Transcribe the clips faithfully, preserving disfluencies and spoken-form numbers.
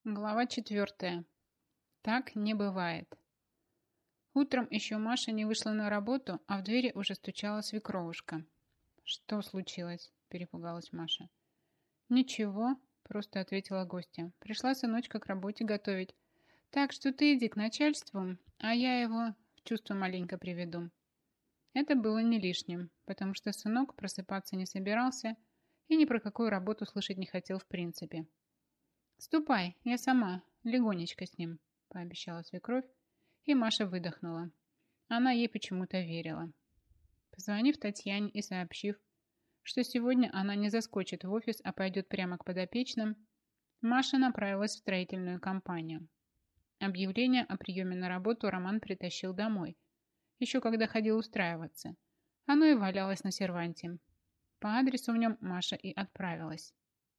Глава четвертая. Так не бывает. Утром еще Маша не вышла на работу, а в двери уже стучала свекровушка. «Что случилось?» – перепугалась Маша. «Ничего», – просто ответила гостья. «Пришла сыночка к работе готовить. Так что ты иди к начальству, а я его в чувство маленько приведу». Это было не лишним, потому что сынок просыпаться не собирался и ни про какую работу слышать не хотел в принципе. «Ступай, я сама, легонечко с ним», – пообещала свекровь, и Маша выдохнула. Она ей почему-то верила. Позвонив Татьяне и сообщив, что сегодня она не заскочит в офис, а пойдет прямо к подопечным, Маша направилась в строительную компанию. Объявление о приеме на работу Роман притащил домой, еще когда ходил устраиваться. Оно и валялось на серванте. По адресу в нем Маша и отправилась.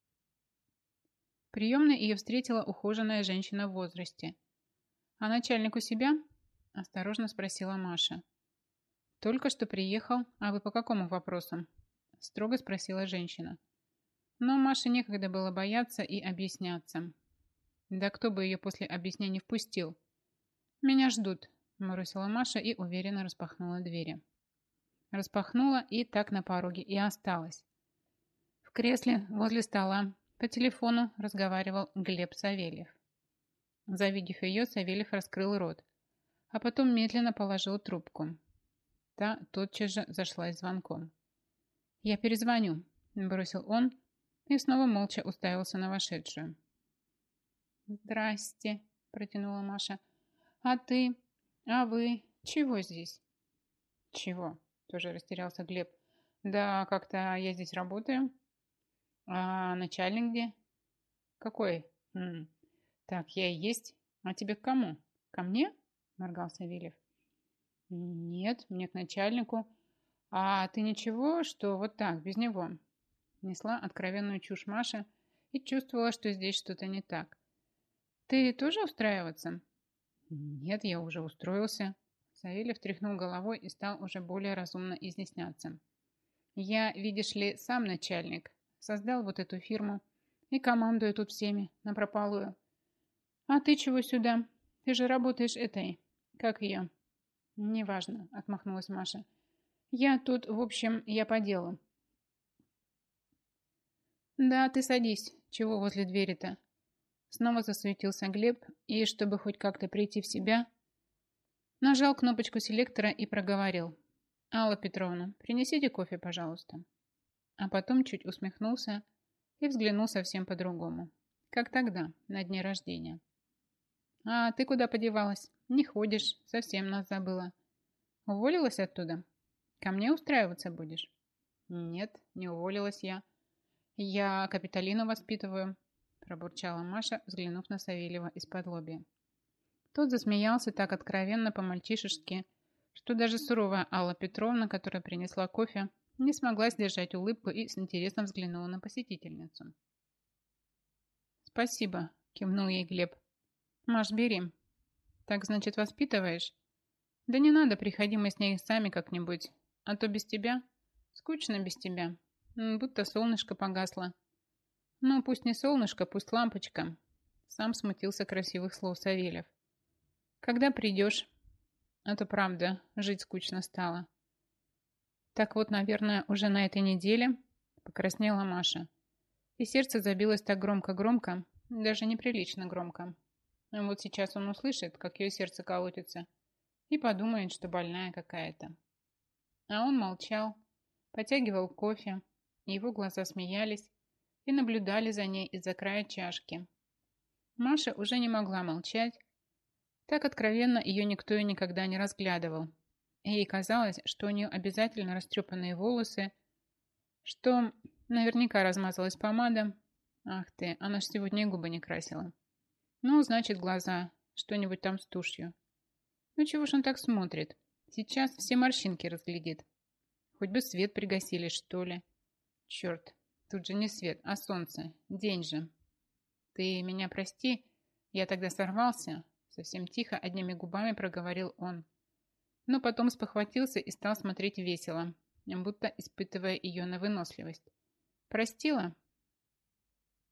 В приемной ее встретила ухоженная женщина в возрасте. «А начальник у себя?» – осторожно спросила Маша. «Только что приехал, а вы по какому вопросу?» – строго спросила женщина. Но Маше некогда было бояться и объясняться. Да кто бы ее после объяснений впустил? «Меня ждут», – бросила Маша и уверенно распахнула двери. Распахнула и так на пороге и осталась. В кресле возле стола по телефону разговаривал Глеб Савельев. Завидев ее, Савельев раскрыл рот, а потом медленно положил трубку. Та тотчас же зашлась звонком. «Я перезвоню», – бросил он и снова молча уставился на вошедшую. «Здрасте», – протянула Маша. «А ты? А вы? Чего здесь?» «Чего?» – тоже растерялся Глеб. «Да как-то я здесь работаю». «А начальник где?» «Какой?» М, «Так, я и есть. А тебе к кому?» «Ко мне?» – моргал Савельев. «Нет, мне к начальнику. А ты ничего, что вот так, без него?» Несла откровенную чушь Маша и чувствовала, что здесь что-то не так. «Ты тоже устраиваться?» «Нет, я уже устроился». Савельев тряхнул головой и стал уже более разумно изъясняться. «Я, видишь ли, сам начальник. Создал вот эту фирму и командую тут всеми напропалую. А ты чего сюда? Ты же работаешь этой. Как ее?» «Неважно», — отмахнулась Маша. «Я тут, в общем, я по делу». «Да, ты садись. Чего возле двери-то?» Снова засуетился Глеб и, чтобы хоть как-то прийти в себя, нажал кнопочку селектора и проговорил. «Алла Петровна, принесите кофе, пожалуйста». А потом чуть усмехнулся и взглянул совсем по-другому. Как тогда, на дне рождения. «А ты куда подевалась? Не ходишь, совсем нас забыла. Уволилась оттуда? Ко мне устраиваться будешь?» «Нет, не уволилась я. Я Капитолину воспитываю», пробурчала Маша, взглянув на Савельева из-под лобья. Тот засмеялся так откровенно по-мальчишески, что даже суровая Алла Петровна, которая принесла кофе, не смогла сдержать улыбку и с интересом взглянула на посетительницу. «Спасибо», – кивнул ей Глеб. «Маш, бери. Так, значит, воспитываешь? Да не надо, приходи мы с ней сами как-нибудь, а то без тебя. Скучно без тебя. Будто солнышко погасло». «Ну, пусть не солнышко, пусть лампочка», – сам смутился красивых слов Савельев. «Когда придешь?» «А то правда, жить скучно стало». «Так вот, наверное, уже на этой неделе», – покраснела Маша. И сердце забилось так громко-громко, даже неприлично громко. Вот сейчас он услышит, как ее сердце колотится, и подумает, что больная какая-то. А он молчал, потягивал кофе, и его глаза смеялись и наблюдали за ней из-за края чашки. Маша уже не могла молчать. Так откровенно ее никто и никогда не разглядывал. И ей казалось, что у нее обязательно растрепанные волосы, что наверняка размазалась помада. Ах ты, она ж сегодня и губы не красила. Ну, значит, глаза, что-нибудь там с тушью. Ну, чего ж он так смотрит? Сейчас все морщинки разглядит. Хоть бы свет пригасили, что ли. Черт, тут же не свет, а солнце. День же. Ты меня прости, я тогда сорвался. Совсем тихо, одними губами проговорил он. Но потом спохватился и стал смотреть весело, будто испытывая ее на выносливость. «Простила?»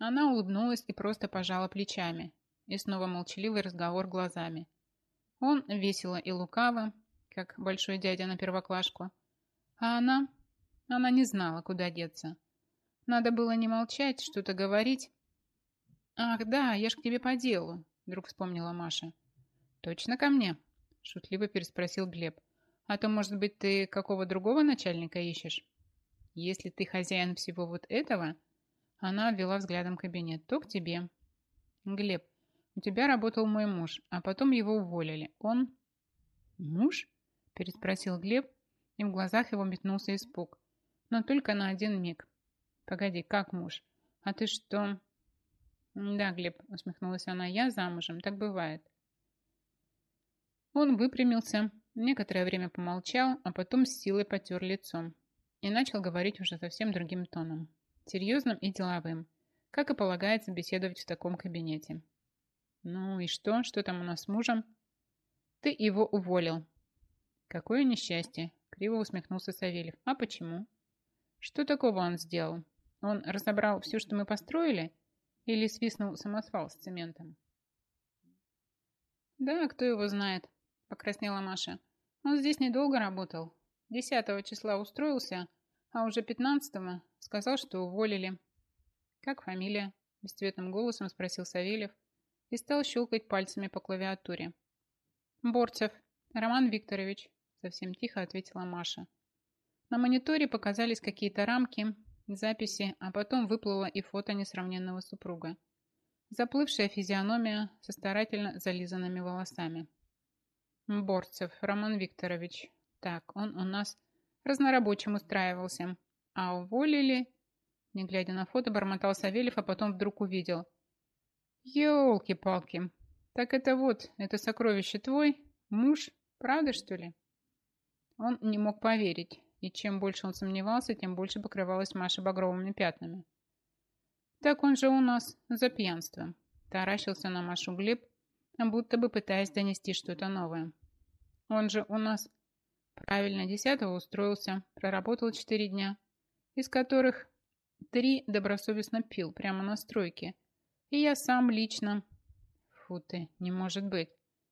Она улыбнулась и просто пожала плечами. И снова молчаливый разговор глазами. Он весело и лукаво, как большой дядя на первоклашку. А она... Она не знала, куда деться. Надо было не молчать, что-то говорить. «Ах, да, я ж к тебе по делу», — вдруг вспомнила Маша. «Точно ко мне?» — шутливо переспросил Глеб. «А то, может быть, ты какого другого начальника ищешь? Если ты хозяин всего вот этого...» Она обвела взглядом кабинет. «То к тебе». «Глеб, у тебя работал мой муж, а потом его уволили. Он...» «Муж?» — переспросил Глеб, и в глазах его метнулся испуг. Но только на один миг. «Погоди, как муж? А ты что...» «Да, Глеб», — усмехнулась она, — «я замужем, так бывает». Он выпрямился, некоторое время помолчал, а потом с силой потер лицом и начал говорить уже совсем другим тоном, серьезным и деловым, как и полагается беседовать в таком кабинете. «Ну и что? Что там у нас с мужем?» «Ты его уволил». «Какое несчастье!» — криво усмехнулся Савельев. «А почему?» «Что такого он сделал? Он разобрал все, что мы построили, или свистнул самосвал с цементом?» «Да, кто его знает», — покраснела Маша. «Он здесь недолго работал. Десятого числа устроился, а уже пятнадцатого сказал, что уволили». «Как фамилия?» — бесцветным голосом спросил Савельев и стал щелкать пальцами по клавиатуре. «Борцев Роман Викторович», — совсем тихо ответила Маша. На мониторе показались какие-то рамки, записи, а потом выплыло и фото несравненного супруга. Заплывшая физиономия со старательно зализанными волосами. «Борцев Роман Викторович. Так, он у нас разнорабочим устраивался. А уволили...» Не глядя на фото, бормотал Савельев, а потом вдруг увидел. «Елки-палки! Так это вот, это сокровище твой? Муж? Правда, что ли?» Он не мог поверить, и чем больше он сомневался, тем больше покрывалась Маша багровыми пятнами. «Так он же у нас за пьянство», – таращился на Машу Глеб, будто бы пытаясь донести что-то новое. «Он же у нас правильно десятого устроился, проработал четыре дня, из которых три добросовестно пил прямо на стройке, и я сам лично...» «Фу ты, не может быть!»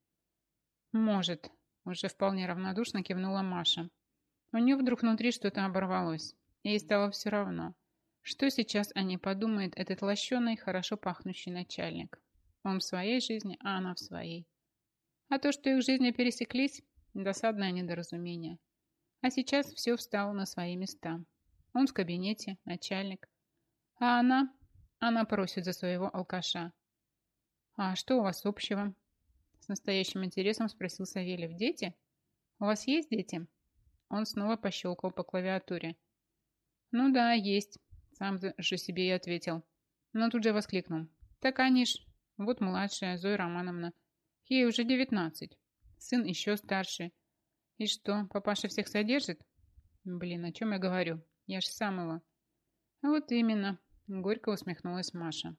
«Может», – уже вполне равнодушно кивнула Маша. У нее вдруг внутри что-то оборвалось. Ей стало все равно, что сейчас о ней подумает этот лощеный, хорошо пахнущий начальник. Он в своей жизни, а она в своей. А то, что их жизни пересеклись, досадное недоразумение. А сейчас все встало на свои места. Он в кабинете, начальник. А она, она просит за своего алкаша. «А что у вас общего?» С настоящим интересом спросил Савельев. «Дети? У вас есть дети?» Он снова пощелкал по клавиатуре. «Ну да, есть», — сам же себе и ответил. Но тут же воскликнул. «Так они ж, вот младшая, Зоя Романовна. Ей уже девятнадцать. Сын еще старше. И что, папаша всех содержит?» «Блин, о чем я говорю? Я ж сам его». «Вот именно», — горько усмехнулась Маша.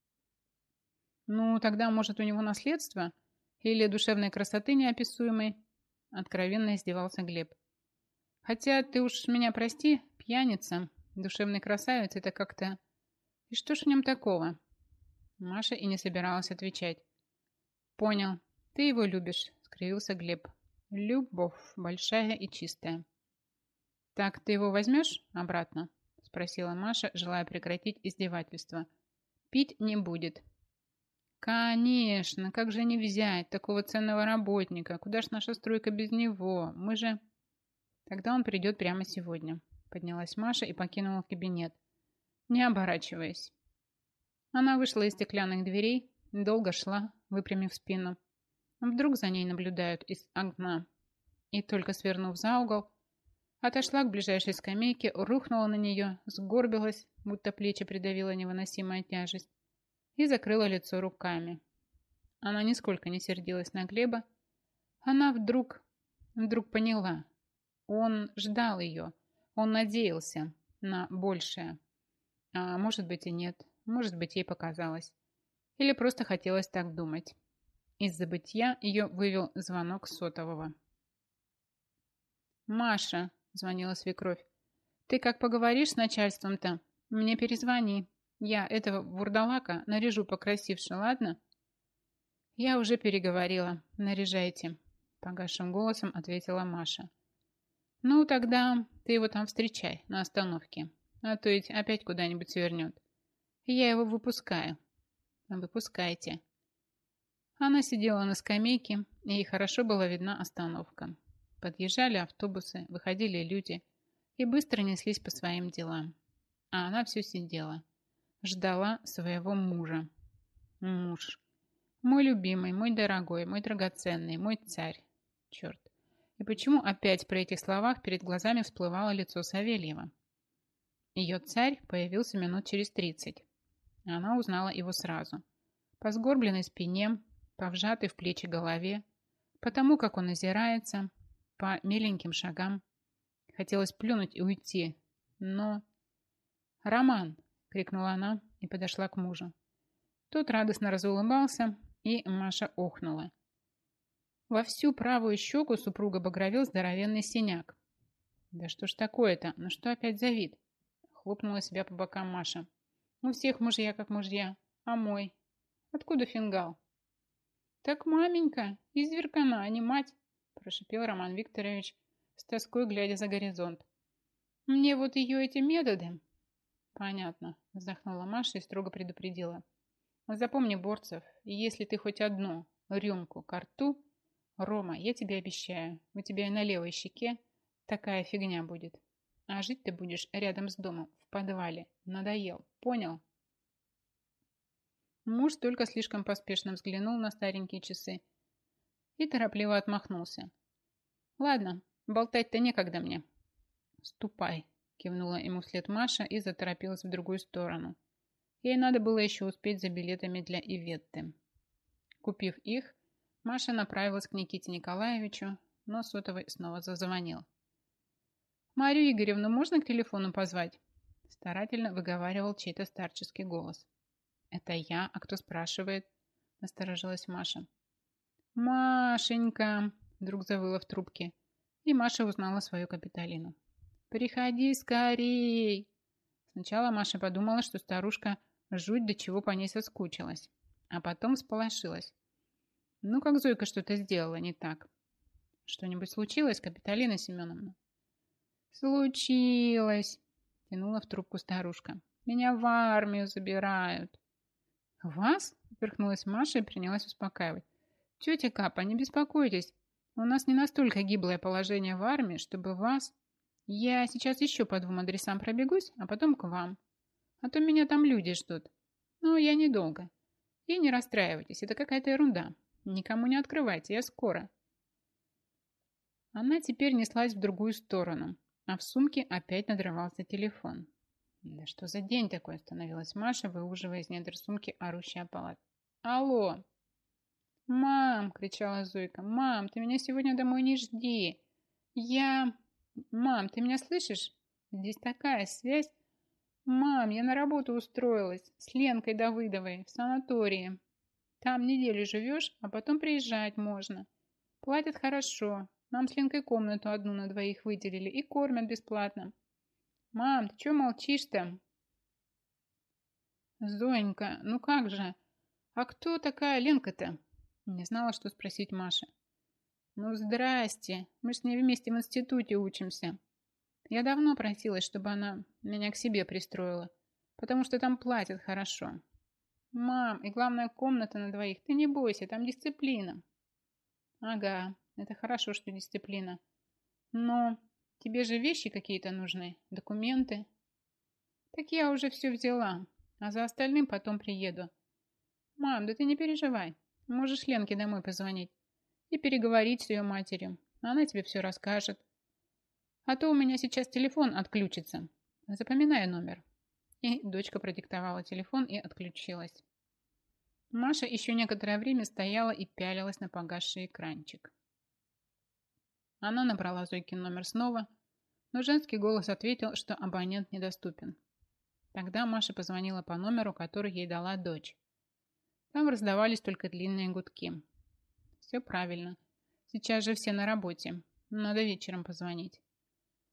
«Ну, тогда, может, у него наследство? Или душевной красоты неописуемой?» Откровенно издевался Глеб. «Хотя ты уж меня прости, пьяница, душевный красавец, это как-то... И что ж в нем такого?» Маша и не собиралась отвечать. «Понял, ты его любишь», — скривился Глеб. «Любовь большая и чистая». «Так ты его возьмешь обратно?» — спросила Маша, желая прекратить издевательство. «Пить не будет». «Конечно, как же не взять такого ценного работника? Куда ж наша стройка без него? Мы же...» «Тогда он придет прямо сегодня», — поднялась Маша и покинула кабинет, не оборачиваясь. Она вышла из стеклянных дверей, долго шла, выпрямив спину. Вдруг за ней наблюдают из окна. И только свернув за угол, отошла к ближайшей скамейке, рухнула на нее, сгорбилась, будто плечи придавила невыносимая тяжесть, и закрыла лицо руками. Она нисколько не сердилась на Глеба. Она вдруг, вдруг поняла. Он ждал ее, он надеялся на большее. А может быть и нет, может быть ей показалось. Или просто хотелось так думать. Из забытья ее вывел звонок сотового. «Маша», — звонила свекровь, — «ты как поговоришь с начальством-то, мне перезвони. Я этого вурдалака наряжу покрасивше, ладно? Я уже переговорила. Наряжайте. Погасшим голосом ответила Маша. Ну, тогда ты его там встречай на остановке. А то ведь опять куда-нибудь свернет. Я его выпускаю. Выпускайте. Она сидела на скамейке, и ей хорошо была видна остановка. Подъезжали автобусы, выходили люди и быстро неслись по своим делам. А она все сидела, ждала своего мужа. Муж. Мой любимый, мой дорогой, мой драгоценный, мой царь. Черт. И почему опять при этих словах перед глазами всплывало лицо Савельева? Ее царь появился минут через тридцать. Она узнала его сразу. По сгорбленной спине, по вжатой в плечи голове, по тому, как он озирается, по миленьким шагам. Хотелось плюнуть и уйти, но... «Роман!» — крикнула она и подошла к мужу. Тот радостно разулыбался, и Маша охнула. Во всю правую щеку супруга багровел здоровенный синяк. «Да что ж такое-то? Ну что опять за вид?» — хлопнула себя по бокам Маша. «У всех мужья как мужья, а мой? Откуда фингал?» «Так маменька, изверкана, а не мать!» — прошипел Роман Викторович, с тоской глядя за горизонт. «Мне вот ее эти методы...» «Понятно», — вздохнула Маша и строго предупредила. «Запомни, Борцев, если ты хоть одну рюмку ко рту, Рома, я тебе обещаю, у тебя и на левой щеке такая фигня будет. А жить ты будешь рядом с домом, в подвале. Надоел, понял?» Муж только слишком поспешно взглянул на старенькие часы и торопливо отмахнулся. «Ладно, болтать-то некогда мне». «Ступай», — кивнула ему вслед Маша и заторопилась в другую сторону. Ей надо было еще успеть за билетами для Иветты. Купив их, Маша направилась к Никите Николаевичу, но сотовый снова зазвонил. «Марию Игоревну можно к телефону позвать?» Старательно выговаривал чей-то старческий голос. «Это я, а кто спрашивает?» Насторожилась Маша. «Машенька!» Вдруг завыла в трубке, и Маша узнала свою Капитолину. «Приходи скорей!» Сначала Маша подумала, что старушка жуть до чего по ней соскучилась, а потом всполошилась. Ну, как Зойка что-то сделала не так. «Что-нибудь случилось, Капитолина Семеновна?» «Случилось!» Тянула в трубку старушка. «Меня в армию забирают!» «Вас?» – поперхнулась Маша и принялась успокаивать. «Тетя Капа, не беспокойтесь. У нас не настолько гиблое положение в армии, чтобы вас... Я сейчас еще по двум адресам пробегусь, а потом к вам. А то меня там люди ждут. Но я недолго. И не расстраивайтесь, это какая-то ерунда. Никому не открывайте, я скоро». Она теперь неслась в другую сторону, а в сумке опять надрывался телефон. «Да что за день такой?» – остановилась Маша, выуживая из недр сумки орущий аппарат. «Алло!» «Мам!» – кричала Зойка. «Мам, ты меня сегодня домой не жди! Я... Мам, ты меня слышишь? Здесь такая связь! Мам, я на работу устроилась с Ленкой Давыдовой в санатории. Там неделю живешь, а потом приезжать можно. Платят хорошо. Нам с Ленкой комнату одну на двоих выделили и кормят бесплатно. Мам, ты что молчишь-то?» «Зоенька, ну как же? А кто такая Ленка-то?» Не знала, что спросить Маша. «Ну, здрасте. Мы с ней вместе в институте учимся. Я давно просилась, чтобы она меня к себе пристроила, потому что там платят хорошо. Мам, и главное, комната на двоих. Ты не бойся, там дисциплина». «Ага, это хорошо, что дисциплина. Но тебе же вещи какие-то нужны, документы». «Так я уже все взяла, а за остальным потом приеду». «Мам, да ты не переживай. Можешь Ленке домой позвонить и переговорить с ее матерью. Она тебе все расскажет. А то у меня сейчас телефон отключится. Запоминай номер». И дочка продиктовала телефон и отключилась. Маша еще некоторое время стояла и пялилась на погасший экранчик. Она набрала Зойкин номер снова, но женский голос ответил, что абонент недоступен. Тогда Маша позвонила по номеру, который ей дала дочь. Там раздавались только длинные гудки. Все правильно. Сейчас же все на работе. Надо вечером позвонить.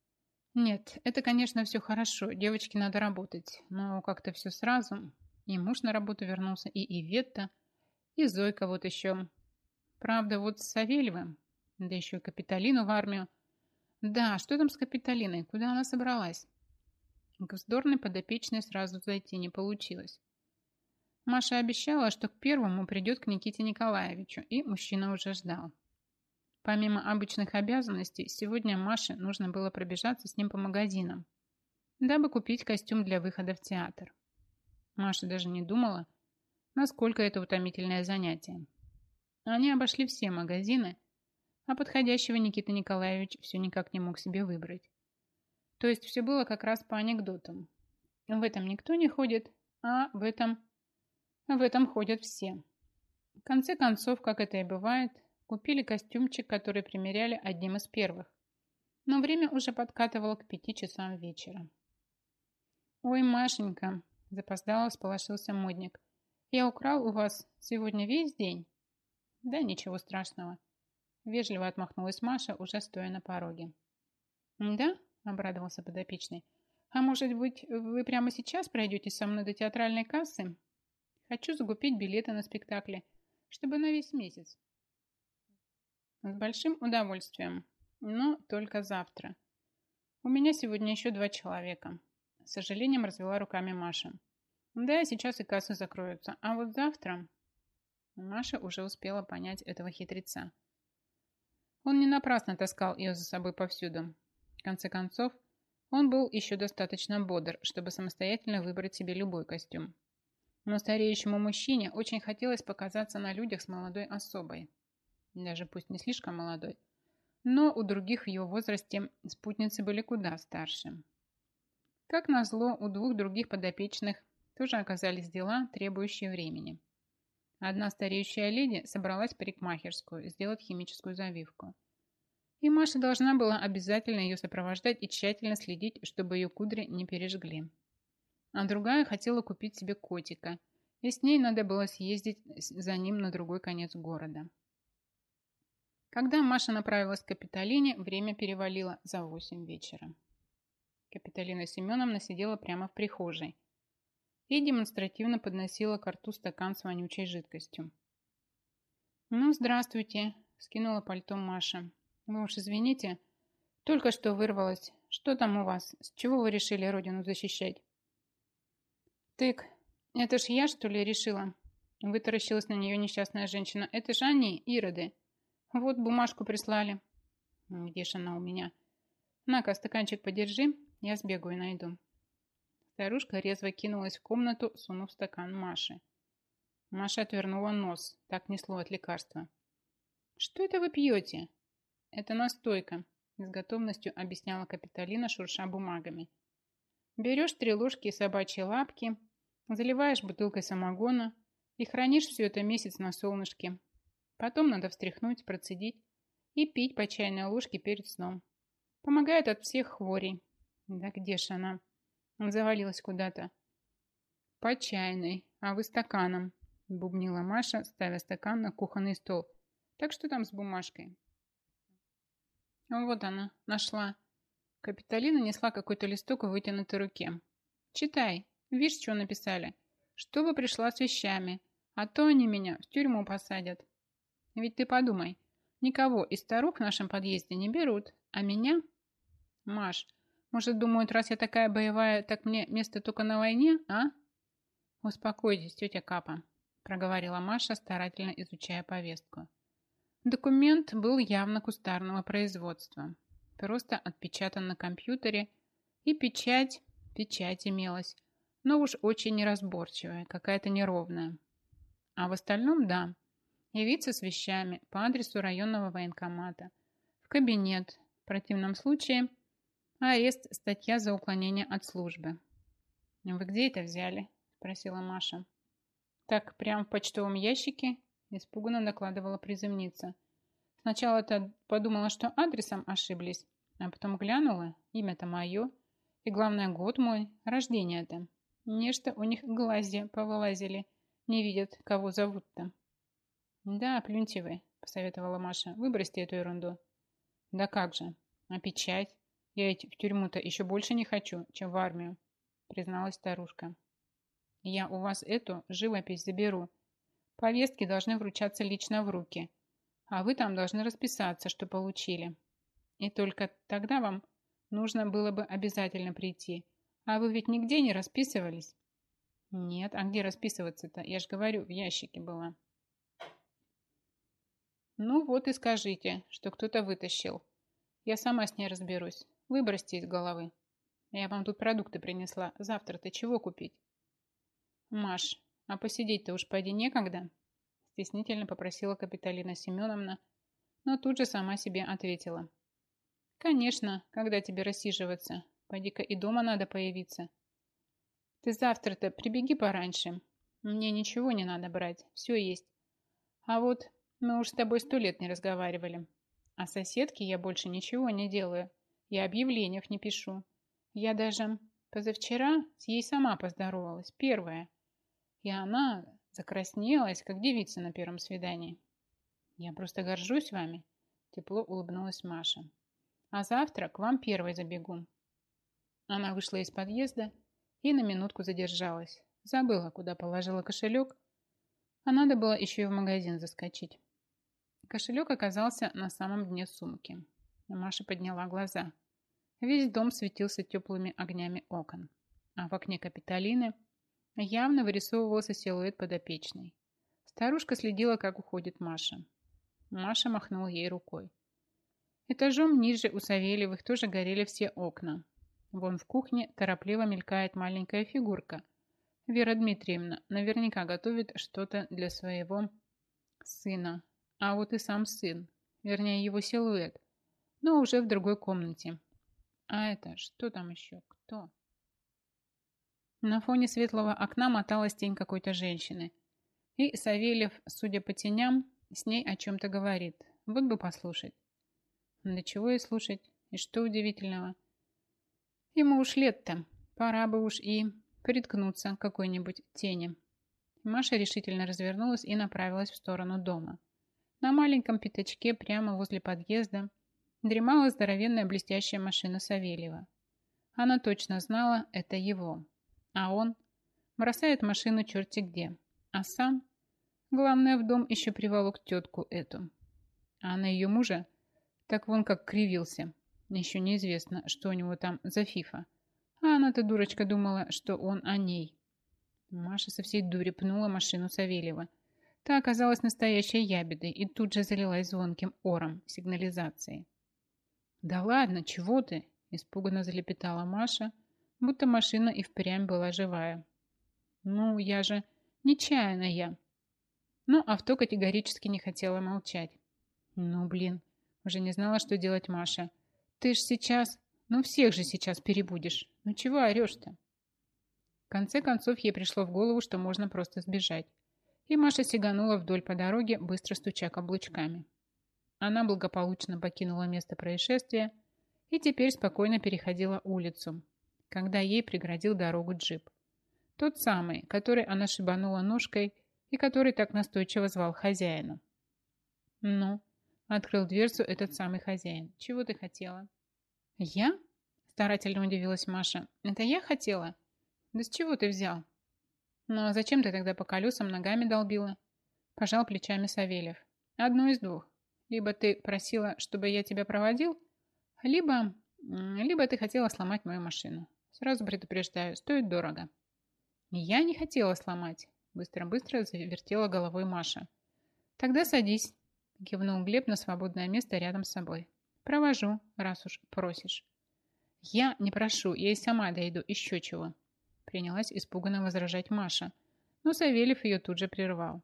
Нет, это, конечно, все хорошо. Девочке надо работать. Но как-то все сразу. И муж на работу вернулся, и Иветта, и Зойка вот еще. Правда, вот с Савельевым, да еще и Капитолину в армию. Да, что там с Капитолиной? Куда она собралась? К вздорной подопечной сразу зайти не получилось. Маша обещала, что к первому придет к Никите Николаевичу, и мужчина уже ждал. Помимо обычных обязанностей, сегодня Маше нужно было пробежаться с ним по магазинам, дабы купить костюм для выхода в театр. Маша даже не думала, насколько это утомительное занятие. Они обошли все магазины, а подходящего Никита Николаевич все никак не мог себе выбрать. То есть все было как раз по анекдотам. В этом никто не ходит, а в этом... В этом ходят все. В конце концов, как это и бывает, купили костюмчик, который примеряли одним из первых. Но время уже подкатывало к пяти часам вечера. «Ой, Машенька!» – запоздало всполошился модник. «Я украл у вас сегодня весь день?» «Да ничего страшного», – вежливо отмахнулась Маша, уже стоя на пороге. «Да?» – обрадовался подопечный. «А может быть, вы прямо сейчас пройдете со мной до театральной кассы? Хочу закупить билеты на спектакли, чтобы на весь месяц». «С большим удовольствием, но только завтра. У меня сегодня еще два человека», – с сожалением развела руками Маша. «Да, сейчас и кассы закроются, а вот завтра...» Маша уже успела понять этого хитреца. Он не напрасно таскал ее за собой повсюду. В конце концов, он был еще достаточно бодр, чтобы самостоятельно выбрать себе любой костюм. Но стареющему мужчине очень хотелось показаться на людях с молодой особой. Даже пусть не слишком молодой. Но у других в его возрасте спутницы были куда старше. Как назло, у двух других подопечных тоже оказались дела, требующие времени. Одна стареющая леди собралась в парикмахерскую сделать химическую завивку. И Маша должна была обязательно ее сопровождать и тщательно следить, чтобы ее кудри не пережгли. А другая хотела купить себе котика, и с ней надо было съездить за ним на другой конец города. Когда Маша направилась к Капитолине, время перевалило за восемь вечера. Капитолина Семеновна сидела прямо в прихожей и демонстративно подносила к рту стакан с вонючей жидкостью. «Ну, здравствуйте», – скинула пальто Маша. «Вы уж извините, только что вырвалась. Что там у вас? С чего вы решили родину защищать?» «Тык, это ж я, что ли, решила?» – вытаращилась на нее несчастная женщина. «Это ж они, ироды. Вот бумажку прислали». «Где ж она у меня?» «На-ка, стаканчик подержи, я сбегаю и найду». Старушка резво кинулась в комнату, сунув стакан Маше. Маша отвернула нос, так несло от лекарства. «Что это вы пьете?» «Это настойка», – с готовностью объясняла Капитолина, шурша бумагами. «Берешь три ложки собачьей лапки, заливаешь бутылкой самогона и хранишь все это месяц на солнышке. Потом надо встряхнуть, процедить и пить по чайной ложке перед сном. Помогает от всех хворей». «Да где ж она?» Завалилась куда-то. «По чайной, а вы стаканом», – бубнила Маша, ставя стакан на кухонный стол. «Так что там с бумажкой?» «Вот она, нашла». Капитолина несла какой-то листок в вытянутой руке. «Читай, видишь, что написали? Чтобы пришла с вещами, а то они меня в тюрьму посадят. Ведь ты подумай, никого из старух в нашем подъезде не берут, а меня...» «Маш, может, думают, раз я такая боевая, так мне место только на войне, а?» «Успокойтесь, тетя Капа», – проговорила Маша, старательно изучая повестку. Документ был явно кустарного производства. Просто отпечатан на компьютере, и печать, печать имелась, но уж очень неразборчивая, какая-то неровная. А в остальном, да, явиться с вещами по адресу районного военкомата, в кабинет, в противном случае – арест, статья за уклонение от службы. «Вы где это взяли?» – спросила Маша. «Так, прямо в почтовом ящике?» – испуганно докладывала призывница. Сначала-то подумала, что адресом ошиблись, а потом глянула, имя-то мое, и главное, год мой, рождение-то. Нечто у них глазья повылазили, не видят, кого зовут-то. «Да, плюньте вы», – посоветовала Маша, – «выбросьте эту ерунду». «Да как же? А печать? Я ведь в тюрьму-то еще больше не хочу, чем в армию, призналась старушка. Я у вас эту живопись заберу. Повестки должны вручаться лично в руки, а вы там должны расписаться, что получили. И только тогда вам нужно было бы обязательно прийти. А вы ведь нигде не расписывались? Нет, а где расписываться-то? Я же говорю, в ящике была. Ну вот и скажите, что кто-то вытащил. Я сама с ней разберусь. Выбросьте из головы. Я вам тут продукты принесла. Завтра-то чего купить? Маш, а посидеть-то уж пойди некогда? Стеснительно попросила Капиталина Семеновна, но тут же сама себе ответила. Конечно, когда тебе рассиживаться? Пойди-ка и дома надо появиться. Ты завтра-то прибеги пораньше. Мне ничего не надо брать, все есть. А вот мы уж с тобой сто лет не разговаривали. А соседке я больше ничего не делаю. Я объявлениев не пишу. Я даже позавчера с ей сама поздоровалась, первая. И она закраснелась, как девица на первом свидании. Я просто горжусь вами, тепло улыбнулась Маша. А завтра к вам первой забегу. Она вышла из подъезда и на минутку задержалась. Забыла, куда положила кошелек, а надо было еще и в магазин заскочить. Кошелек оказался на самом дне сумки. Маша подняла глаза. Весь дом светился теплыми огнями окон, а в окне Капитолины явно вырисовывался силуэт подопечной. Старушка следила, как уходит Маша. Маша махнула ей рукой. Этажом ниже у Савельевых тоже горели все окна. Вон в кухне торопливо мелькает маленькая фигурка. Вера Дмитриевна наверняка готовит что-то для своего сына. А вот и сам сын, вернее его силуэт, но уже в другой комнате. А это что там еще? Кто? На фоне светлого окна моталась тень какой-то женщины. И Савельев, судя по теням, с ней о чем-то говорит. Вот бы послушать. Да чего и слушать? И что удивительного? Ему уж лет-то. Пора бы уж и приткнуться к какой-нибудь тени. Маша решительно развернулась и направилась в сторону дома. На маленьком пятачке прямо возле подъезда дремала здоровенная блестящая машина Савельева. Она точно знала, это его. А он бросает машину черти где. А сам, главное, в дом еще приволок тетку эту. А на ее мужа так вон как кривился. Еще неизвестно, что у него там за фифа. А она-то, дурочка, думала, что он о ней. Маша со всей дури пнула машину Савельева. Та оказалась настоящей ябедой и тут же залилась звонким ором сигнализации. «Да ладно, чего ты?» – испуганно залепетала Маша, будто машина и впрямь была живая. «Ну, я же нечаянно я». Но авто категорически не хотела молчать. «Ну, блин, уже не знала, что делать Маша. Ты ж сейчас, ну всех же сейчас перебудешь. Ну чего орешь-то?» В конце концов ей пришло в голову, что можно просто сбежать. И Маша сиганула вдоль по дороге, быстро стуча каблучками. Она благополучно покинула место происшествия и теперь спокойно переходила улицу, когда ей преградил дорогу джип. Тот самый, который она шибанула ножкой и который так настойчиво звал хозяина. «Ну?» – открыл дверцу этот самый хозяин. «Чего ты хотела?» «Я?» – старательно удивилась Маша. «Это я хотела? Да с чего ты взял?» «Ну а зачем ты тогда по колесам ногами долбила?» Пожал плечами Савельев. «Одно из двух. Либо ты просила, чтобы я тебя проводил, либо... либо ты хотела сломать мою машину. Сразу предупреждаю, стоит дорого». «Я не хотела сломать», – быстро-быстро завертела головой Маша. «Тогда садись», – кивнул Глеб на свободное место рядом с собой. «Провожу, раз уж просишь». «Я не прошу, я и сама дойду, еще чего», – принялась испуганно возражать Маша, но Савельев ее тут же прервал.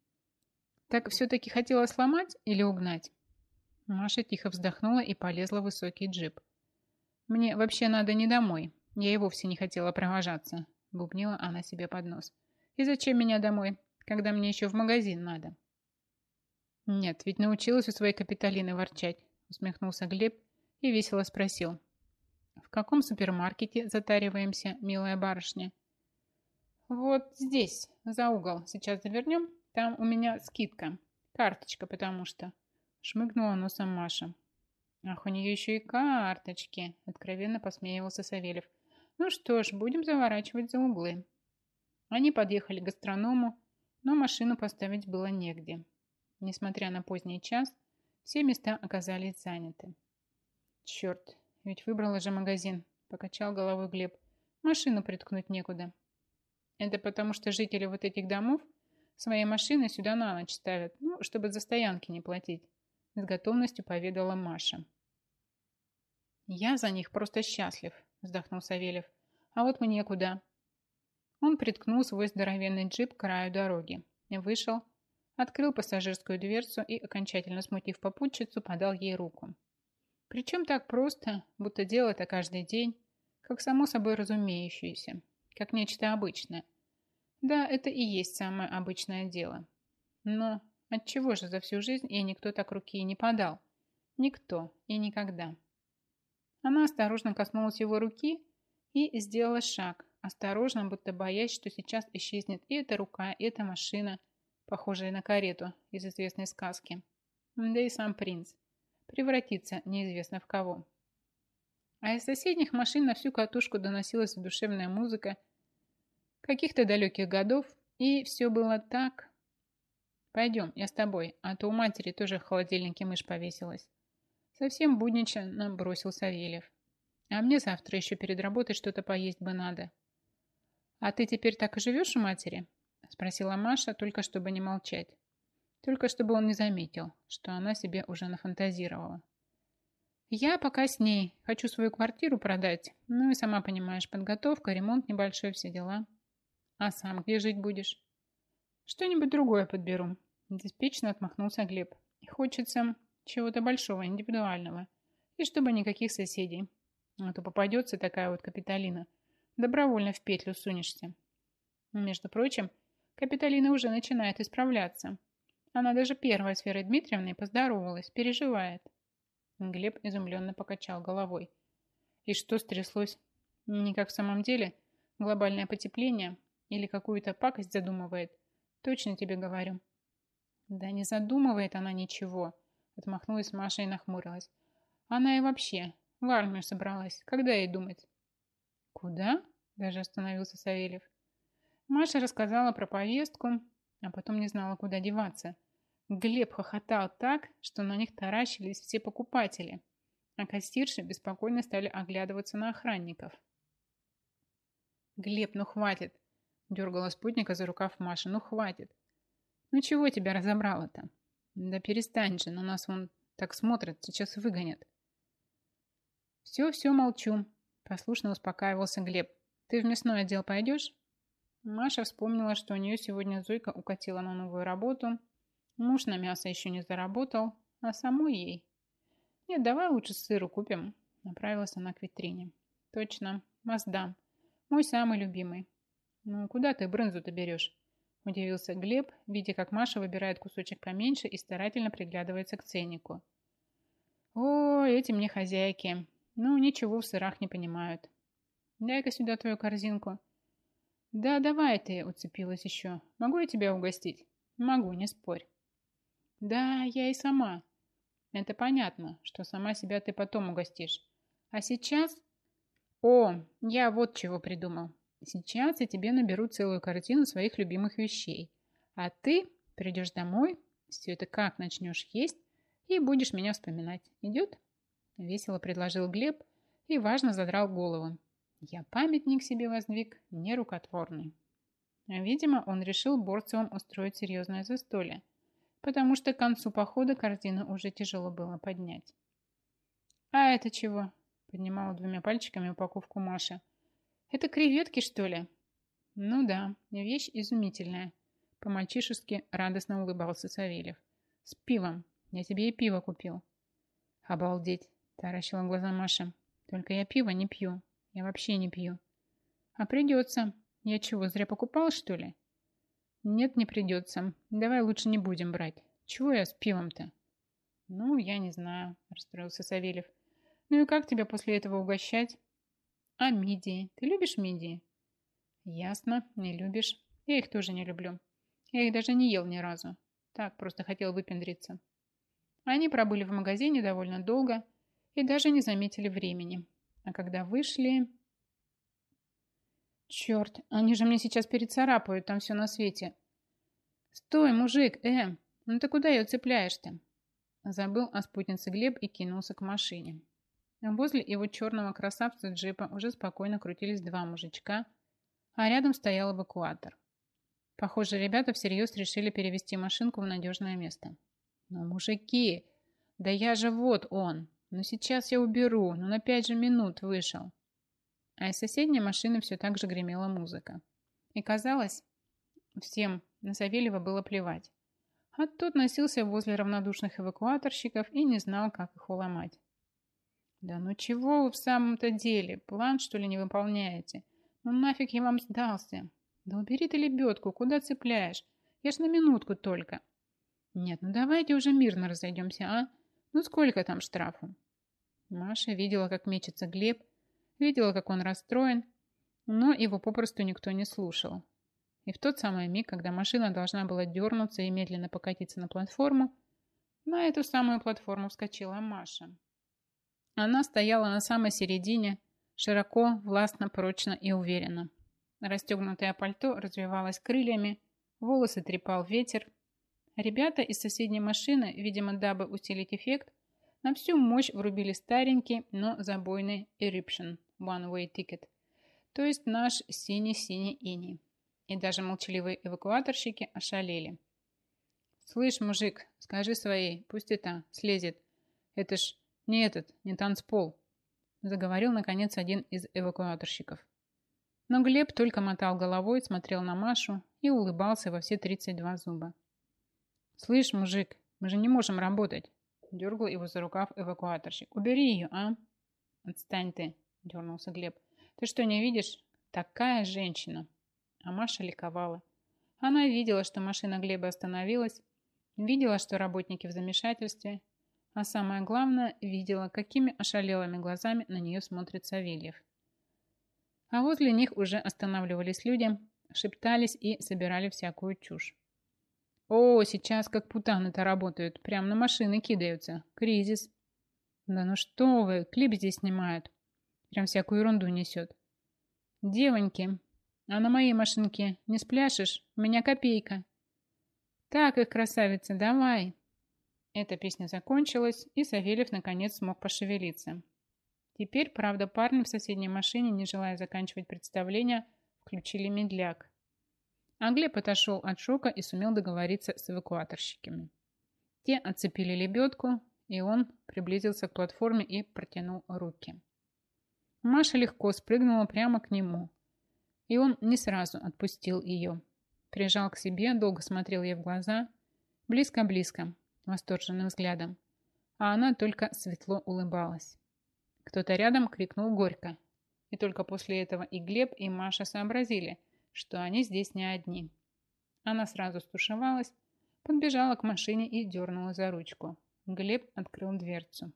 «Так все-таки хотела сломать или угнать?» Маша тихо вздохнула и полезла в высокий джип. «Мне вообще надо не домой, я и вовсе не хотела провожаться», – бубнила она себе под нос. «И зачем меня домой, когда мне еще в магазин надо?» «Нет, ведь научилась у своей Капитолины ворчать», – усмехнулся Глеб и весело спросил. «В каком супермаркете затариваемся, милая барышня?» «Вот здесь, за угол. Сейчас завернем. Там у меня скидка. Карточка, потому что...» Шмыгнула носом Маша. Ах, у нее еще и карточки, откровенно посмеивался Савельев. Ну что ж, будем заворачивать за углы. Они подъехали к гастроному, но машину поставить было негде. Несмотря на поздний час, все места оказались заняты. Черт, ведь выбрала же магазин, покачал головой Глеб. Машину приткнуть некуда. Это потому, что жители вот этих домов свои машины сюда на ночь ставят, ну, чтобы за стоянки не платить, с готовностью поведала Маша. Я за них просто счастлив, вздохнул Савельев. А вот мне куда? Он приткнул свой здоровенный джип к краю дороги. Вышел, открыл пассажирскую дверцу и, окончательно смутив попутчицу, подал ей руку. Причем так просто, будто дело это каждый день, как само собой разумеющееся, как нечто обычное. Да, это и есть самое обычное дело. Но отчего же за всю жизнь ей никто так руки и не подал? Никто и никогда. Она осторожно коснулась его руки и сделала шаг, осторожно, будто боясь, что сейчас исчезнет и эта рука, и эта машина, похожая на карету из известной сказки. Да и сам принц превратится неизвестно в кого. А из соседних машин на всю катушку доносилась душевная музыка каких-то далеких годов, и все было так. Пойдем, я с тобой, а то у матери тоже в холодильнике мышь повесилась. Совсем буднично бросил Савельев. А мне завтра еще перед работой что-то поесть бы надо. А ты теперь так и живешь у матери? Спросила Маша, только чтобы не молчать. Только чтобы он не заметил, что она себе уже нафантазировала. Я пока с ней. Хочу свою квартиру продать. Ну и сама понимаешь, подготовка, ремонт небольшой, все дела. А сам где жить будешь? Что-нибудь другое подберу. Беспечно отмахнулся Глеб. Хочется чего-то большого, индивидуального. И чтобы никаких соседей. А то попадется такая вот Капитолина. Добровольно в петлю сунешься. Между прочим, Капитолина уже начинает исправляться. Она даже первая с Верой Дмитриевной поздоровалась, переживает. Глеб изумленно покачал головой. И что стряслось? Не как в самом деле? Глобальное потепление? Или какую-то пакость задумывает? Точно тебе говорю. Да не задумывает она ничего. Отмахнулась Маша и нахмурилась. Она и вообще в армию собралась. Когда ей думать? Куда? Даже остановился Савельев. Маша рассказала про повестку, а потом не знала, куда деваться. Глеб хохотал так, что на них таращились все покупатели, а кассирши беспокойно стали оглядываться на охранников. «Глеб, ну хватит!» – дергала спутника за рукав Маша. «Ну хватит! Ну чего тебя разобрало-то? Да перестань же, на нас вон так смотрят, сейчас выгонят». «Все, все, молчу», – послушно успокаивался Глеб. «Ты в мясной отдел пойдешь?» Маша вспомнила, что у нее сегодня Зойка укатила на новую работу. Муж на мясо еще не заработал, а самой ей. «Нет, давай лучше сыру купим», – направилась она к витрине. «Точно, Маздам. Мой самый любимый». «Ну, куда ты брынзу-то берешь?» – удивился Глеб, видя, как Маша выбирает кусочек поменьше и старательно приглядывается к ценнику. «О, эти мне хозяйки. Ну, ничего в сырах не понимают. Дай-ка сюда твою корзинку». «Да, давай ты», – уцепилась еще. «Могу я тебя угостить?» «Могу, не спорь». «Да, я и сама». «Это понятно, что сама себя ты потом угостишь. А сейчас...» «О, я вот чего придумал. Сейчас я тебе наберу целую корзину своих любимых вещей. А ты придешь домой, все это как начнешь есть, и будешь меня вспоминать. Идет?» Весело предложил Глеб и важно задрал голову. «Я памятник себе воздвиг, нерукотворный». Видимо, он решил Борцевым устроить серьезное застолье, потому что к концу похода корзину уже тяжело было поднять. «А это чего?» – поднимала двумя пальчиками упаковку Маша. «Это креветки, что ли?» «Ну да, вещь изумительная», – по-мальчишески радостно улыбался Савельев. «С пивом. Я тебе и пиво купил». «Обалдеть!» – таращила глаза Маша. «Только я пиво не пью. Я вообще не пью». «А придется. Я чего, зря покупал, что ли?» «Нет, не придется. Давай лучше не будем брать. Чего я с пивом-то?» «Ну, я не знаю», – расстроился Савельев. «Ну и как тебя после этого угощать?» «А мидии? Ты любишь мидии?» «Ясно, не любишь. Я их тоже не люблю. Я их даже не ел ни разу. Так, просто хотел выпендриться». Они пробыли в магазине довольно долго, и даже не заметили времени. А когда вышли... Черт, они же мне сейчас перецарапают там все на свете. Стой, мужик, э, ну ты куда ее цепляешь-то? Забыл о спутнице Глеб и кинулся к машине. Возле его черного красавца джипа уже спокойно крутились два мужичка, а рядом стоял эвакуатор. Похоже, ребята всерьез решили перевести машинку в надежное место. Но, мужики, да я же вот он. Ну сейчас я уберу, ну на пять же минут вышел. А из соседней машины все так же гремела музыка. И казалось, всем на Савельева было плевать. А тот носился возле равнодушных эвакуаторщиков и не знал, как их уломать. Да ну чего вы в самом-то деле? План, что ли, не выполняете? Ну нафиг я вам сдался? Да убери ты лебедку, куда цепляешь? Я ж на минутку только. Нет, ну давайте уже мирно разойдемся, а? Ну сколько там штрафу? Маша видела, как мечется Глеб, видела, как он расстроен, но его попросту никто не слушал. И в тот самый миг, когда машина должна была дернуться и медленно покатиться на платформу, на эту самую платформу вскочила Маша. Она стояла на самой середине, широко, властно, прочно и уверенно. Расстегнутое пальто развивалось крыльями, волосы трепал ветер. Ребята из соседней машины, видимо, дабы усилить эффект, на всю мощь врубили старенький, но забойный Eruption One-Way Ticket, то есть наш синий-синий иней. И даже молчаливые эвакуаторщики ошалели. «Слышь, мужик, скажи своей, пусть это слезет. Это ж не этот, не танцпол», заговорил, наконец, один из эвакуаторщиков. Но Глеб только мотал головой, смотрел на Машу и улыбался во все тридцать два зуба. «Слышь, мужик, мы же не можем работать», дергал его за рукав эвакуаторщик. «Убери ее, а?» «Отстань ты», дернулся Глеб. «Ты что, не видишь? Такая женщина!» А Маша ликовала. Она видела, что машина Глеба остановилась, видела, что работники в замешательстве, а самое главное, видела, какими ошалелыми глазами на нее смотрит Савельев. А возле них уже останавливались люди, шептались и собирали всякую чушь. «О, сейчас как путаны-то работают, прям на машины кидаются. Кризис». «Да ну что вы, клип здесь снимают». Прям всякую ерунду несет. «Девоньки, а на моей машинке не спляшешь? У меня копейка». «Так их, красавица, давай». Эта песня закончилась, и Савельев наконец смог пошевелиться. Теперь, правда, парни в соседней машине, не желая заканчивать представление, включили медляк. А Глеб отошел от шока и сумел договориться с эвакуаторщиками. Те отцепили лебедку, и он приблизился к платформе и протянул руки. Маша легко спрыгнула прямо к нему, и он не сразу отпустил ее. Прижал к себе, долго смотрел ей в глаза, близко-близко, восторженным взглядом, а она только светло улыбалась. Кто-то рядом крикнул горько, и только после этого и Глеб, и Маша сообразили, что они здесь не одни. Она сразу стушевалась, подбежала к машине и дернула за ручку. Глеб открыл дверцу.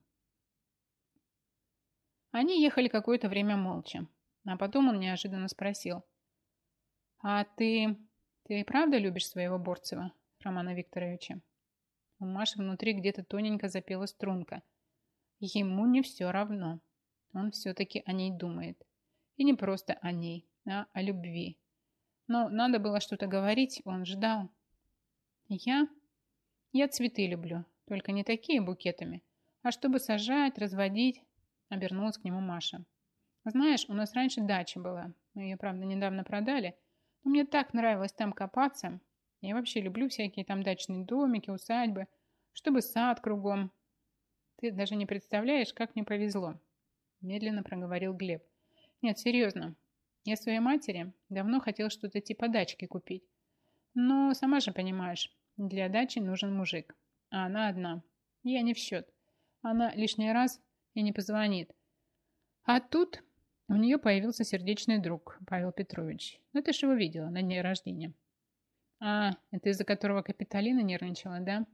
Они ехали какое-то время молча, а потом он неожиданно спросил: «А ты... ты правда любишь своего Борцева, Романа Викторовича?» У Маши внутри где-то тоненько запела струнка. Ему не все равно. Он все-таки о ней думает. И не просто о ней, а о любви. Но надо было что-то говорить, он ждал. «Я? Я цветы люблю, только не такие букетами, а чтобы сажать, разводить», обернулась к нему Маша. «Знаешь, у нас раньше дача была. Мы ее, правда, недавно продали. Но мне так нравилось там копаться. Я вообще люблю всякие там дачные домики, усадьбы, чтобы сад кругом. Ты даже не представляешь, как мне повезло», медленно проговорил Глеб. «Нет, серьезно. Я своей матери давно хотел что-то типа дачки купить. Но, сама же понимаешь, для дачи нужен мужик. А она одна. Я не в счет. Она лишний раз и не позвонит. А тут у нее появился сердечный друг, Павел Петрович. Ну, ты же его видела на дне рождения». «А, это из-за которого Капитолина нервничала, да?»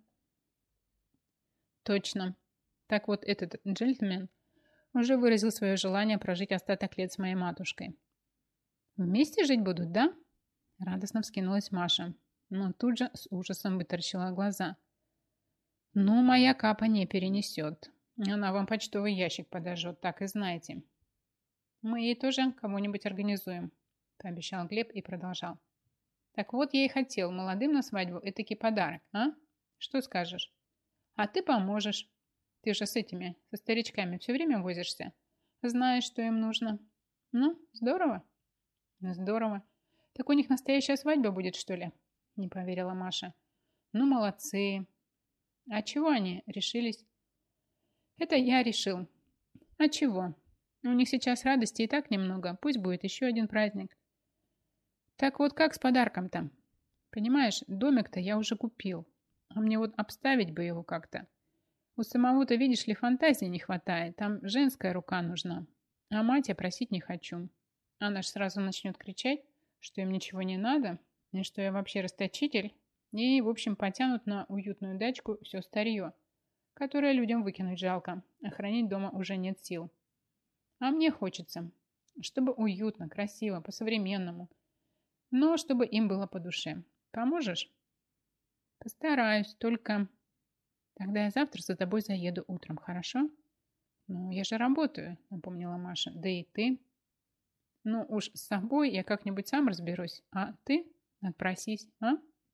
«Точно. Так вот, этот джентльмен уже выразил свое желание прожить остаток лет с моей матушкой». «Вместе жить будут, да?» Радостно вскинулась Маша, но тут же с ужасом вытаращила глаза. «Ну, моя Капа не перенесет. Она вам почтовый ящик подожжет, так и знаете. Мы ей тоже кого-нибудь организуем, пообещал Глеб и продолжал. Так вот я и хотел молодым на свадьбу этакий подарок, а? Что скажешь? А ты поможешь. Ты же с этими, со старичками все время возишься. Знаешь, что им нужно. Ну, здорово? Здорово. Так у них настоящая свадьба будет, что ли? Не поверила Маша. Ну, молодцы. А чего они решились? Это я решил. А чего? У них сейчас радости и так немного. Пусть будет еще один праздник. Так вот как с подарком-то? Понимаешь, домик-то я уже купил. А мне вот обставить бы его как-то. У самого-то, видишь ли, фантазии не хватает. Там женская рука нужна. А мать я просить не хочу. Она ж сразу начнет кричать, что им ничего не надо, и что я вообще расточитель. И, в общем, потянут на уютную дачку все старье, которое людям выкинуть жалко, а хранить дома уже нет сил. А мне хочется, чтобы уютно, красиво, по-современному, но чтобы им было по душе. Поможешь? Постараюсь, только... Тогда я завтра за тобой заеду утром, хорошо? Ну, я же работаю, напомнила Маша. Да и ты. Ну уж с собой я как-нибудь сам разберусь, а ты отпросись, а?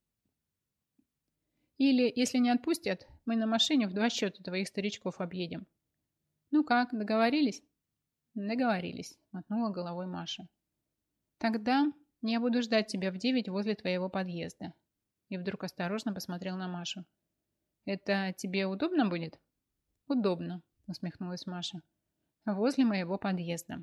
Или, если не отпустят, мы на машине в два счета твоих старичков объедем. Ну как, договорились? Договорились, мотнула головой Маша. Тогда я буду ждать тебя в девять возле твоего подъезда. И вдруг осторожно посмотрел на Машу. Это тебе удобно будет? Удобно, усмехнулась Маша. Возле моего подъезда.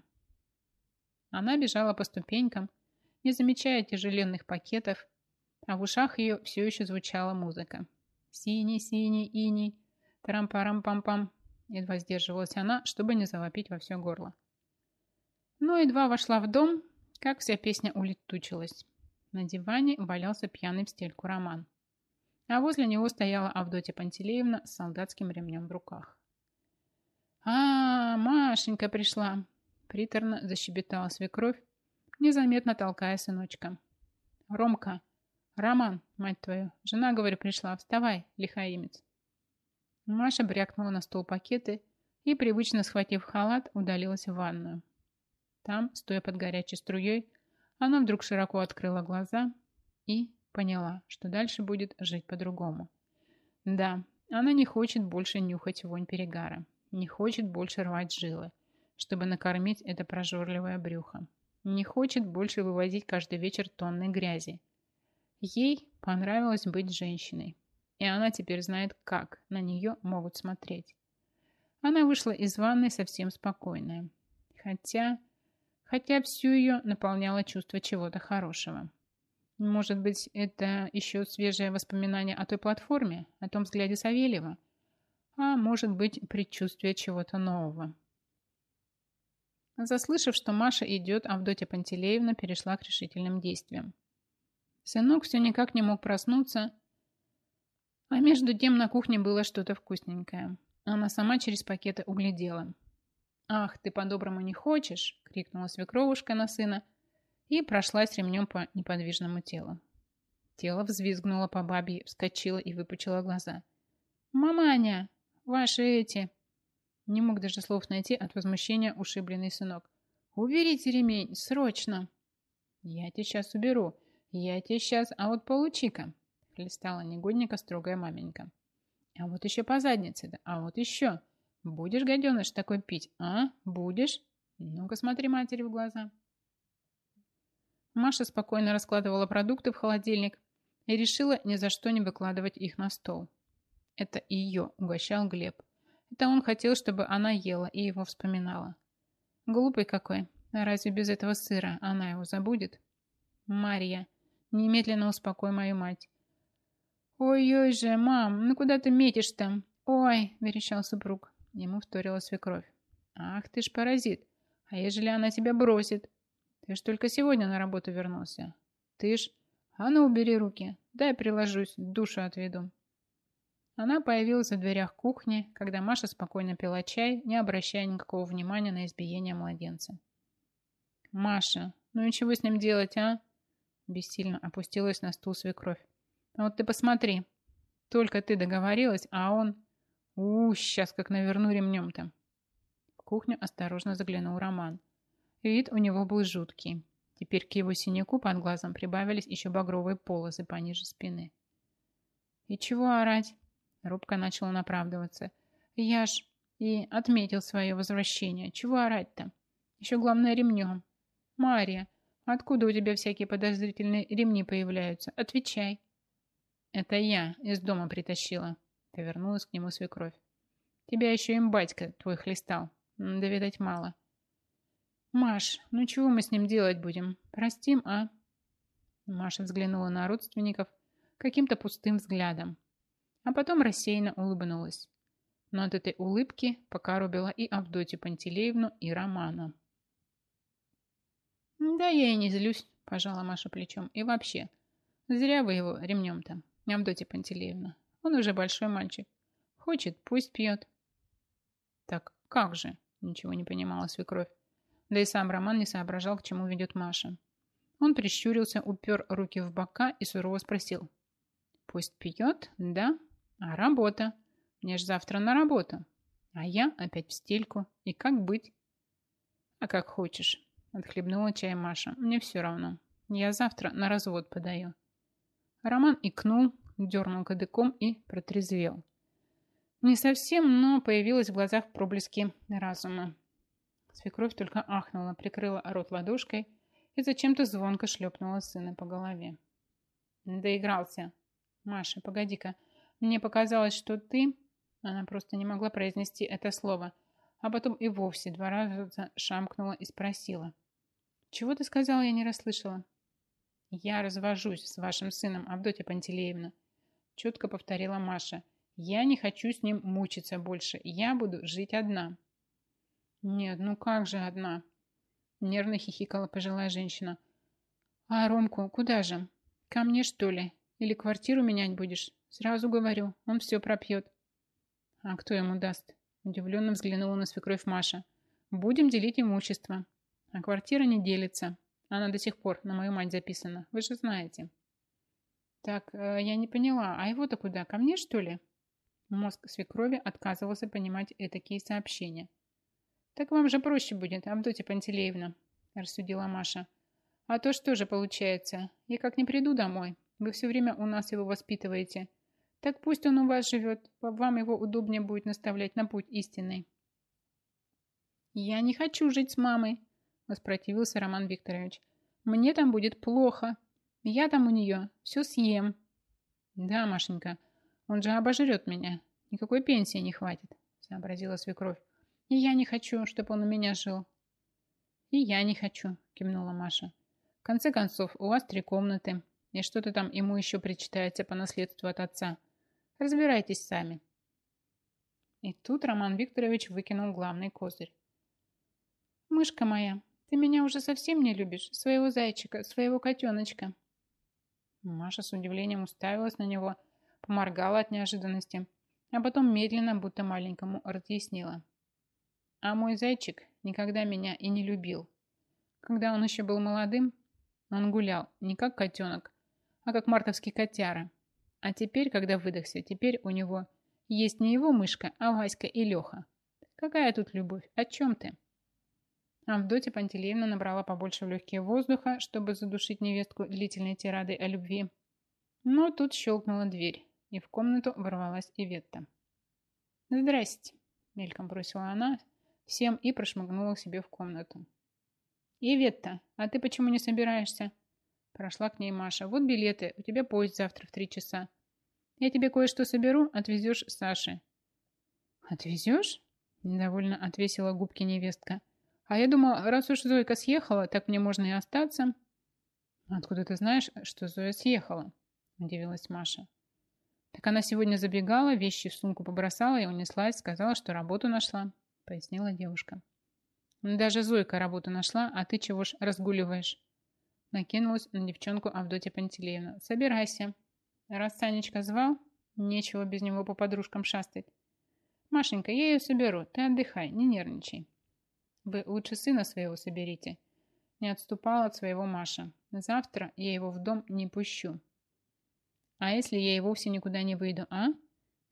Она бежала по ступенькам, не замечая тяжеленных пакетов, а в ушах ее все еще звучала музыка. Синий, синий, иней, тарам-парам-пам-пам. Едва сдерживалась она, чтобы не завопить во все горло. Но едва вошла в дом, как вся песня улетучилась. На диване валялся пьяный в стельку Роман. А возле него стояла Авдотья Пантелеевна с солдатским ремнем в руках. «А, Машенька пришла!» Приторно защебетала свекровь, незаметно толкая сыночка. «Ромка! Роман, мать твою! Жена, говорю, пришла! Вставай, лихаимец!» Маша брякнула на стол пакеты и, привычно схватив халат, удалилась в ванную. Там, стоя под горячей струей, она вдруг широко открыла глаза и поняла, что дальше будет жить по-другому. Да, она не хочет больше нюхать вонь перегара, не хочет больше рвать жилы, чтобы накормить это прожорливое брюхо, не хочет больше вывозить каждый вечер тонны грязи. Ей понравилось быть женщиной, и она теперь знает, как на нее могут смотреть. Она вышла из ванной совсем спокойная, хотя... хотя всю ее наполняло чувство чего-то хорошего. Может быть, это еще свежее воспоминание о той платформе, о том взгляде Савельева, а может быть, предчувствие чего-то нового. Заслышав, что Маша идет, Авдотья Пантелеевна перешла к решительным действиям. Сынок все никак не мог проснуться, а между тем на кухне было что-то вкусненькое. Она сама через пакеты углядела. «Ах, ты по-доброму не хочешь!» — крикнула свекровушка на сына и прошлась ремнем по неподвижному телу. Тело взвизгнуло по бабье, вскочило и выпучило глаза. «Маманя! Ваши эти!» Не мог даже слов найти от возмущения ушибленный сынок. «Уберите ремень! Срочно!» «Я тебя сейчас уберу! Я тебя сейчас... А вот получи-ка!» — хлестала негодника строгая маменька. «А вот еще по заднице-то! А вот еще! Будешь, гаденыш, такой пить, а? Будешь? Ну-ка смотри матери в глаза!» Маша спокойно раскладывала продукты в холодильник и решила ни за что не выкладывать их на стол. Это ее угощал Глеб. Это он хотел, чтобы она ела и его вспоминала. Глупый какой. А разве без этого сыра она его забудет? «Марья, немедленно успокой мою мать». «Ой-ой же, мам, ну куда ты метишь-то? Ой!» – верещал супруг. Ему вторила свекровь. «Ах ты ж паразит! А ежели она тебя бросит? Ты ж только сегодня на работу вернулся. Ты ж... А ну, убери руки, дай приложусь, душу отведу». Она появилась в дверях кухни, когда Маша спокойно пила чай, не обращая никакого внимания на избиение младенца. «Маша, ну и чего с ним делать, а?» Бессильно опустилась на стул свекровь. «А вот ты посмотри, только ты договорилась, а он... У, сейчас как наверну ремнем-то. В кухню осторожно заглянул Роман. Вид у него был жуткий. Теперь к его синяку под глазом прибавились еще багровые полосы пониже спины. И чего орать? Робко начал он оправдываться. Я ж и отметил свое возвращение. Чего орать-то? Еще главное ремнем. Мария, откуда у тебя всякие подозрительные ремни появляются? Отвечай. Это я из дома притащила. Повернулась к нему свекровь. Тебя еще им батька твой хлестал. Да, видать, мало. Маш, ну чего мы с ним делать будем? Простим, а? Маша взглянула на родственников каким-то пустым взглядом, а потом рассеянно улыбнулась. Но от этой улыбки покоробила и Авдотью Пантелеевну, и Романа. Да я и не злюсь, пожала Маша плечом. И вообще, зря вы его ремнем-то, Авдотья Пантелеевна. Он уже большой мальчик. Хочет, пусть пьет. Так как же? Ничего не понимала свекровь. Да и сам Роман не соображал, к чему ведет Маша. Он прищурился, упер руки в бока и сурово спросил. Пусть пьет, да? А работа? Мне ж завтра на работу. А я опять в стельку. И как быть? А как хочешь. Отхлебнула чай Маша. Мне все равно. Я завтра на развод подаю. Роман икнул, дернул кадыком и протрезвел. Не совсем, но появилось в глазах проблески разума. Свекровь только ахнула, прикрыла рот ладошкой и зачем-то звонко шлепнула сына по голове. Доигрался. Маша, погоди-ка. Мне показалось, что ты... Она просто не могла произнести это слово, а потом и вовсе два раза шамкнула и спросила. Чего ты сказала, я не расслышала? Я развожусь с вашим сыном, Авдотья Пантелеевна. Четко повторила Маша. Я не хочу с ним мучиться больше. Я буду жить одна. Нет, ну как же одна? Нервно хихикала пожилая женщина. А Ромку куда же? Ко мне, что ли? Или квартиру менять будешь? Сразу говорю, он все пропьет. А кто ему даст? Удивленно взглянула на свекровь Маша. Будем делить имущество. А квартира не делится. Она до сих пор на мою мать записана. Вы же знаете. Так, э, я не поняла. А его-то куда? Ко мне, что ли? Мозг свекрови отказывался понимать такие сообщения. Так вам же проще будет, Авдотья Пантелеевна, рассудила Маша. А то что же получается? Я как не приду домой. Вы все время у нас его воспитываете. Так пусть он у вас живет. Вам его удобнее будет наставлять на путь истинный. Я не хочу жить с мамой, воспротивился Роман Викторович. Мне там будет плохо. Я там у нее все съем. Да, Машенька, он же обожрет меня. Никакой пенсии не хватит, сообразила свекровь. И я не хочу, чтобы он у меня жил. И я не хочу, кивнула Маша. В конце концов, у вас три комнаты. И что-то там ему еще причитается по наследству от отца. Разбирайтесь сами. И тут Роман Викторович выкинул главный козырь. Мышка моя, ты меня уже совсем не любишь? Своего зайчика, своего котеночка. Маша с удивлением уставилась на него, поморгала от неожиданности, а потом медленно, будто маленькому, разъяснила. А мой зайчик никогда меня и не любил. Когда он еще был молодым, он гулял не как котенок, а как мартовский котяра. А теперь, когда выдохся, теперь у него есть не его мышка, а Васька и Леха. Какая тут любовь? О чем ты? Авдотья Пантелеевна набрала побольше в легкие воздуха, чтобы задушить невестку длительной тирадой о любви. Но тут щелкнула дверь, и в комнату ворвалась Иветта. «Здрасте», — мельком бросила она всем и прошмыгнула к себе в комнату. «Иветта, а ты почему не собираешься?» Прошла к ней Маша. «Вот билеты, у тебя поезд завтра в три часа. Я тебе кое-что соберу, отвезешь Саше». «Отвезешь?» – недовольно отвесила губки невестка. «А я думала, раз уж Зойка съехала, так мне можно и остаться». «Откуда ты знаешь, что Зоя съехала?» – удивилась Маша. «Так она сегодня забегала, вещи в сумку побросала и унеслась, сказала, что работу нашла», – пояснила девушка. «Даже Зойка работу нашла, а ты чего ж разгуливаешь?» Накинулась на девчонку Авдотья Пантелеевна. «Собирайся. Раз Санечка звал, нечего без него по подружкам шастать. Машенька, я ее соберу, ты отдыхай, не нервничай. Вы лучше сына своего соберите». Не отступала от своего Маша. «Завтра я его в дом не пущу». «А если я и вовсе никуда не выйду, а?»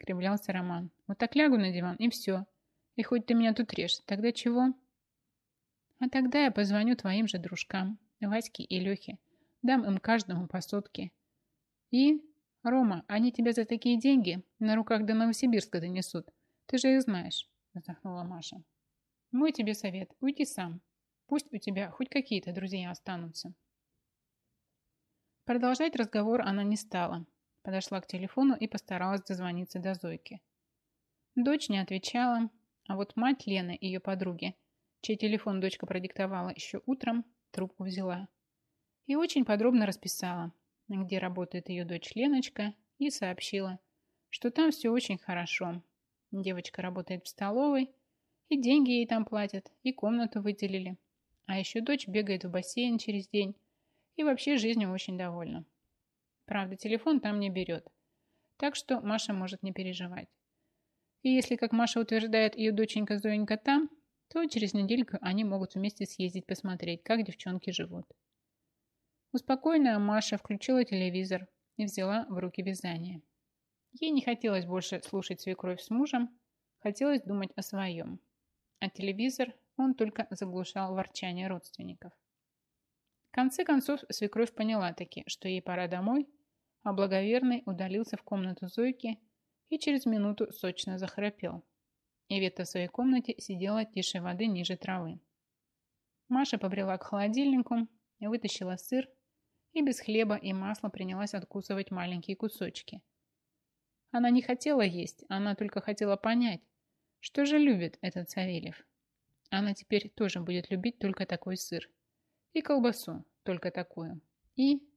кривлялся Роман. Вот так лягу на диван и все. И хоть ты меня тут режь, тогда чего? А тогда я позвоню твоим же дружкам, Ваське и Лехе. Дам им каждому по сотке. И, Рома, они тебя за такие деньги на руках до Новосибирска донесут. Ты же их знаешь, вздохнула Маша. Мой тебе совет, уйди сам. Пусть у тебя хоть какие-то друзья останутся. Продолжать разговор она не стала. Подошла к телефону и постаралась дозвониться до Зойки. Дочь не отвечала, а вот мать Лены, ее подруги, чей телефон дочка продиктовала еще утром, трубку взяла. И очень подробно расписала, где работает ее дочь Леночка, и сообщила, что там все очень хорошо. Девочка работает в столовой, и деньги ей там платят, и комнату выделили. А еще дочь бегает в бассейн через день и вообще жизнью очень довольна. Правда, телефон там не берет, так что Маша может не переживать. И если, как Маша утверждает, ее доченька Зоенька там, то через недельку они могут вместе съездить посмотреть, как девчонки живут. Успокоенная Маша включила телевизор и взяла в руки вязание. Ей не хотелось больше слушать свекровь с мужем, хотелось думать о своем. А телевизор он только заглушал ворчание родственников. В конце концов свекровь поняла таки, что ей пора домой, а благоверный удалился в комнату Зойки и через минуту сочно захрапел. Ивета в своей комнате сидела тише воды ниже травы. Маша побрела к холодильнику, вытащила сыр и без хлеба и масла принялась откусывать маленькие кусочки. Она не хотела есть, она только хотела понять, что же любит этот Савельев. Она теперь тоже будет любить только такой сыр. И колбасу только такую. И